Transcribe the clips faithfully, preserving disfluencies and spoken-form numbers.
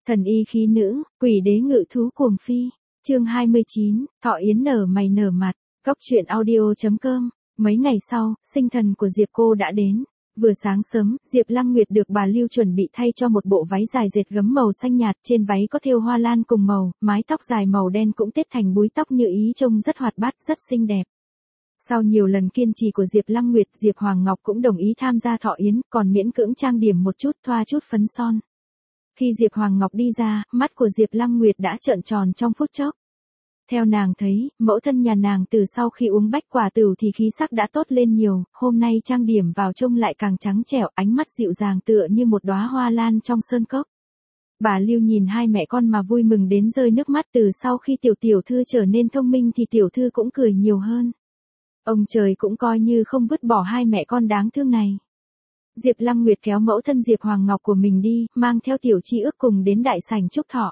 Thần y khí nữ, quỷ đế ngự thú cuồng phi. Chương hai mươi chín, Thọ Yến nở mày nở mặt. Cốc truyện audio.com. Mấy ngày sau, sinh thần của Diệp cô đã đến. Vừa sáng sớm, Diệp Lăng Nguyệt được bà Lưu chuẩn bị thay cho một bộ váy dài dệt gấm màu xanh nhạt, trên váy có thêu hoa lan cùng màu, mái tóc dài màu đen cũng tết thành búi tóc như ý, trông rất hoạt bát, rất xinh đẹp. Sau nhiều lần kiên trì của Diệp Lăng Nguyệt, Diệp Hoàng Ngọc cũng đồng ý tham gia thọ yến, còn miễn cưỡng trang điểm một chút, thoa chút phấn son. Khi Diệp Hoàng Ngọc đi ra, mắt của Diệp Lăng Nguyệt đã trợn tròn trong phút chốc. Theo nàng thấy, mẫu thân nhà nàng từ sau khi uống bách quả tửu thì khí sắc đã tốt lên nhiều, hôm nay trang điểm vào trông lại càng trắng trẻo, ánh mắt dịu dàng tựa như một đóa hoa lan trong sơn cốc. Bà Lưu nhìn hai mẹ con mà vui mừng đến rơi nước mắt, từ sau khi tiểu tiểu thư trở nên thông minh thì tiểu thư cũng cười nhiều hơn. Ông trời cũng coi như không vứt bỏ hai mẹ con đáng thương này. Diệp Lăng Nguyệt kéo mẫu thân Diệp Hoàng Ngọc của mình đi, mang theo tiểu chi ước cùng đến đại sảnh chúc thọ.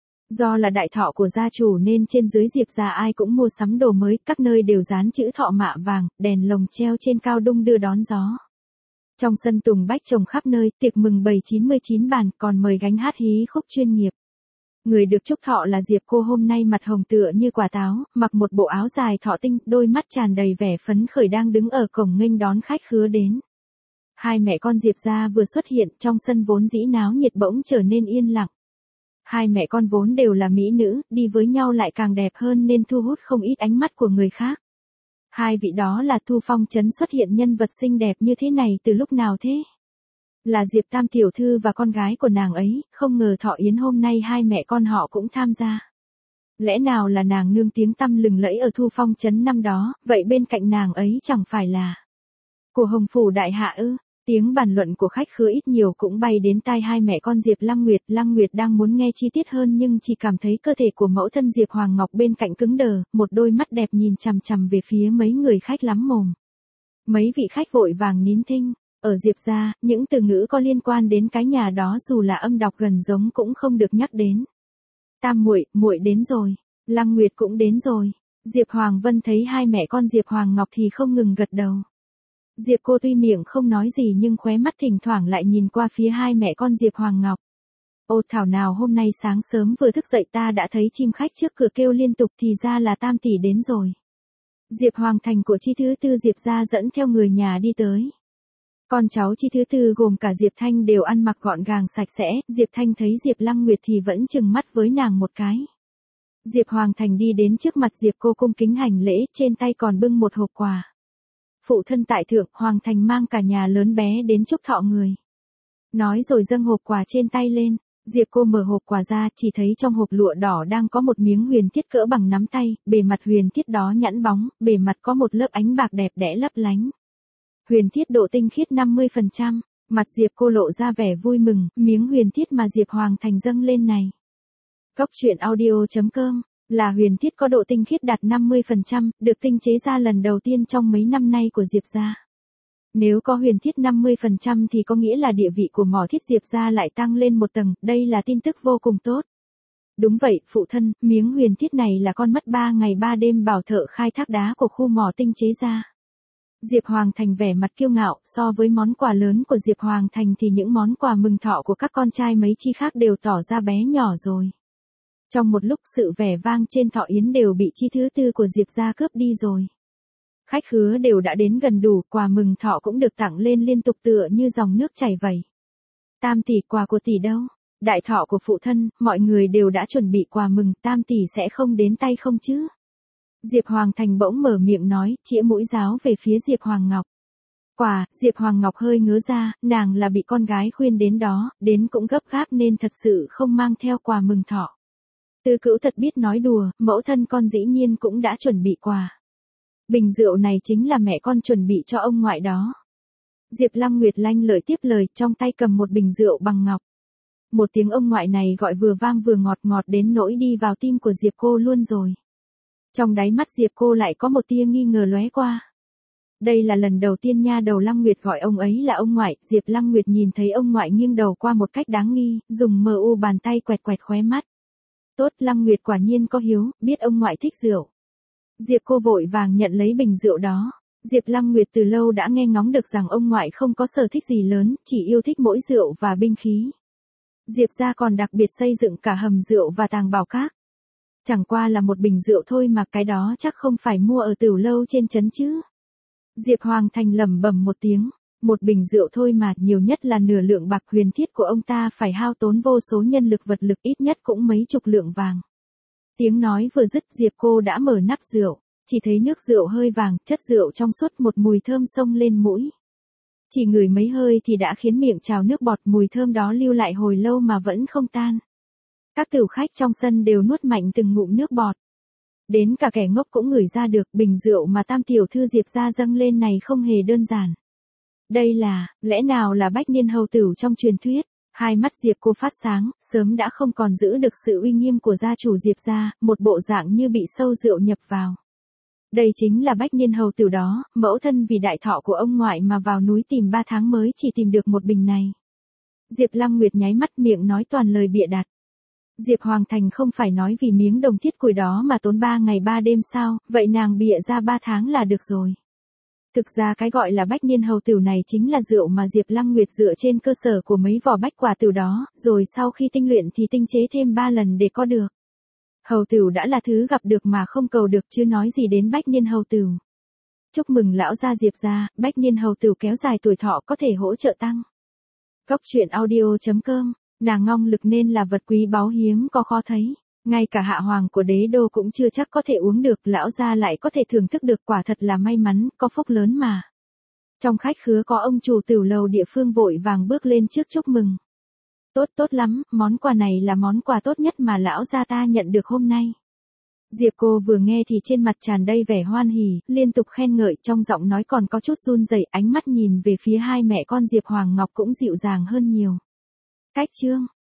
Do là đại thọ của gia chủ nên trên dưới Diệp gia ai cũng mua sắm đồ mới, các nơi đều dán chữ thọ mạ vàng, đèn lồng treo trên cao đung đưa đón gió. Trong sân tùng bách trồng khắp nơi, tiệc mừng bày chín mươi chín bàn, còn mời gánh hát hí khúc chuyên nghiệp. Người được chúc thọ là Diệp cô, hôm nay mặt hồng tựa như quả táo, mặc một bộ áo dài thọ tinh, đôi mắt tràn đầy vẻ phấn khởi đang đứng ở cổng nghênh đón khách khứa đến. Hai mẹ con Diệp gia vừa xuất hiện, trong sân vốn dĩ náo nhiệt bỗng trở nên yên lặng. Hai mẹ con vốn đều là mỹ nữ, đi với nhau lại càng đẹp hơn nên thu hút không ít ánh mắt của người khác. Hai vị đó là Thu Phong Trấn xuất hiện nhân vật xinh đẹp như thế này từ lúc nào thế? Là Diệp Tam tiểu thư và con gái của nàng ấy, không ngờ thọ yến hôm nay hai mẹ con họ cũng tham gia. Lẽ nào là nàng nương tiếng tăm lừng lẫy ở Thu Phong Trấn năm đó, vậy bên cạnh nàng ấy chẳng phải là của Hồng Phủ đại hạ ư? Tiếng bàn luận của khách khứa ít nhiều cũng bay đến tai hai mẹ con Diệp Lăng Nguyệt. Lăng Nguyệt đang muốn nghe chi tiết hơn nhưng chỉ cảm thấy cơ thể của mẫu thân Diệp Hoàng Ngọc bên cạnh cứng đờ, một đôi mắt đẹp nhìn chằm chằm về phía mấy người khách lắm mồm. Mấy vị khách vội vàng nín thinh. Ở Diệp gia, những từ ngữ có liên quan đến cái nhà đó dù là âm đọc gần giống cũng không được nhắc đến. Tam muội, muội đến rồi. Lăng Nguyệt cũng đến rồi. Diệp Hoàng Vân thấy hai mẹ con Diệp Hoàng Ngọc thì không ngừng gật đầu. Diệp cô tuy miệng không nói gì nhưng khóe mắt thỉnh thoảng lại nhìn qua phía hai mẹ con Diệp Hoàng Ngọc. Ô thảo nào hôm nay sáng sớm vừa thức dậy ta đã thấy chim khách trước cửa kêu liên tục, thì ra là Tam tỷ đến rồi. Diệp Hoàng Thành của chi thứ tư Diệp gia dẫn theo người nhà đi tới. Con cháu chi thứ tư gồm cả Diệp Thanh đều ăn mặc gọn gàng sạch sẽ, Diệp Thanh thấy Diệp Lăng Nguyệt thì vẫn trừng mắt với nàng một cái. Diệp Hoàng Thành đi đến trước mặt Diệp cô cung kính hành lễ, trên tay còn bưng một hộp quà. Phụ thân tại thượng, Hoàng Thành mang cả nhà lớn bé đến chúc thọ người. Nói rồi dâng hộp quà trên tay lên, Diệp cô mở hộp quà ra, chỉ thấy trong hộp lụa đỏ đang có một miếng huyền thiết cỡ bằng nắm tay, bề mặt huyền thiết đó nhẵn bóng, bề mặt có một lớp ánh bạc đẹp đẽ lấp lánh. Huyền thiết độ tinh khiết năm mươi phần trăm, mặt Diệp cô lộ ra vẻ vui mừng, miếng huyền thiết mà Diệp Hoàng Thành dâng lên này. Cốc truyện audio.com. Là huyền thiết có độ tinh khiết đạt năm mươi phần trăm, được tinh chế ra lần đầu tiên trong mấy năm nay của Diệp gia. Nếu có huyền thiết năm mươi phần trăm thì có nghĩa là địa vị của mỏ thiết Diệp gia lại tăng lên một tầng, đây là tin tức vô cùng tốt. Đúng vậy, phụ thân, miếng huyền thiết này là con mất ba ngày ba đêm bảo thợ khai thác đá của khu mỏ tinh chế ra. Diệp Hoàng Thành vẻ mặt kiêu ngạo, so với món quà lớn của Diệp Hoàng Thành thì những món quà mừng thọ của các con trai mấy chi khác đều tỏ ra bé nhỏ rồi. Trong một lúc sự vẻ vang trên thọ yến đều bị chi thứ tư của Diệp gia cướp đi rồi. Khách khứa đều đã đến gần đủ, quà mừng thọ cũng được tặng lên liên tục tựa như dòng nước chảy vẩy. Tam tỷ, quà của tỷ đâu? Đại thọ của phụ thân, mọi người đều đã chuẩn bị quà mừng, Tam tỷ sẽ không đến tay không chứ? Diệp Hoàng Thành bỗng mở miệng nói, chĩa mũi giáo về phía Diệp Hoàng Ngọc. Quà, Diệp Hoàng Ngọc hơi ngớ ra, nàng là bị con gái khuyên đến đó, đến cũng gấp gáp nên thật sự không mang theo quà mừng thọ. Tư Cữu thật biết nói đùa, mẫu thân con dĩ nhiên cũng đã chuẩn bị quà. Bình rượu này chính là mẹ con chuẩn bị cho ông ngoại đó. Diệp Lăng Nguyệt lanh lợi tiếp lời, trong tay cầm một bình rượu bằng ngọc. Một tiếng ông ngoại này gọi vừa vang vừa ngọt ngọt đến nỗi đi vào tim của Diệp cô luôn rồi. Trong đáy mắt Diệp cô lại có một tia nghi ngờ lóe qua. Đây là lần đầu tiên nha đầu Lăng Nguyệt gọi ông ấy là ông ngoại, Diệp Lăng Nguyệt nhìn thấy ông ngoại nghiêng đầu qua một cách đáng nghi, dùng mờ u bàn tay quẹt quẹt khóe mắt. Tốt, Lăng Nguyệt quả nhiên có hiếu, biết ông ngoại thích rượu. Diệp cô vội vàng nhận lấy bình rượu đó. Diệp Lăng Nguyệt từ lâu đã nghe ngóng được rằng ông ngoại không có sở thích gì lớn, chỉ yêu thích mỗi rượu và binh khí. Diệp gia còn đặc biệt xây dựng cả hầm rượu và tàng bảo các. Chẳng qua là một bình rượu thôi mà cái đó chắc không phải mua ở tửu lâu trên trấn chứ. Diệp Hoàng Thành lẩm bẩm một tiếng, một bình rượu thôi mà nhiều nhất là nửa lượng bạc huyền thiết của ông ta phải hao tốn vô số nhân lực vật lực ít nhất cũng mấy chục lượng vàng. Tiếng nói vừa dứt Diệp cô đã mở nắp rượu, chỉ thấy nước rượu hơi vàng, chất rượu trong suốt một mùi thơm xông lên mũi. Chỉ ngửi mấy hơi thì đã khiến miệng trào nước bọt, mùi thơm đó lưu lại hồi lâu mà vẫn không tan. Các tửu khách trong sân đều nuốt mạnh từng ngụm nước bọt. Đến cả kẻ ngốc cũng ngửi ra được bình rượu mà tam tiểu thư Diệp gia dâng lên này không hề đơn giản. Đây là, lẽ nào là bách niên hầu tử trong truyền thuyết? Hai mắt Diệp cô phát sáng, sớm đã không còn giữ được sự uy nghiêm của gia chủ Diệp gia, một bộ dạng như bị sâu rượu nhập vào. Đây chính là bách niên hầu tử đó, mẫu thân vì đại thọ của ông ngoại mà vào núi tìm ba tháng mới chỉ tìm được một bình này. Diệp Lăng Nguyệt nháy mắt miệng nói toàn lời bịa đặt. Diệp Hoàng Thành không phải nói vì miếng đồng thiết củi đó mà tốn ba ngày ba đêm sao, vậy nàng bịa ra ba tháng là được rồi. Thực ra cái gọi là bách niên hầu tửu này chính là rượu mà Diệp Lăng Nguyệt dựa trên cơ sở của mấy vỏ bách quả tửu đó, rồi sau khi tinh luyện thì tinh chế thêm ba lần để có được. Hầu tửu đã là thứ gặp được mà không cầu được chứ nói gì đến bách niên hầu tửu. Chúc mừng lão gia Diệp gia, bách niên hầu tửu kéo dài tuổi thọ có thể hỗ trợ tăng. Cốc truyện audio chấm com, nàng ngong lực nên là vật quý báu hiếm có khó thấy. Ngay cả hạ hoàng của đế đô cũng chưa chắc có thể uống được, lão gia lại có thể thưởng thức được, quả thật là may mắn, có phúc lớn mà. Trong khách khứa có ông chủ tửu lầu địa phương vội vàng bước lên trước chúc mừng. Tốt tốt lắm, món quà này là món quà tốt nhất mà lão gia ta nhận được hôm nay. Diệp cô vừa nghe thì trên mặt tràn đầy vẻ hoan hỉ, liên tục khen ngợi, trong giọng nói còn có chút run rẩy, ánh mắt nhìn về phía hai mẹ con Diệp Hoàng Ngọc cũng dịu dàng hơn nhiều. Cách chương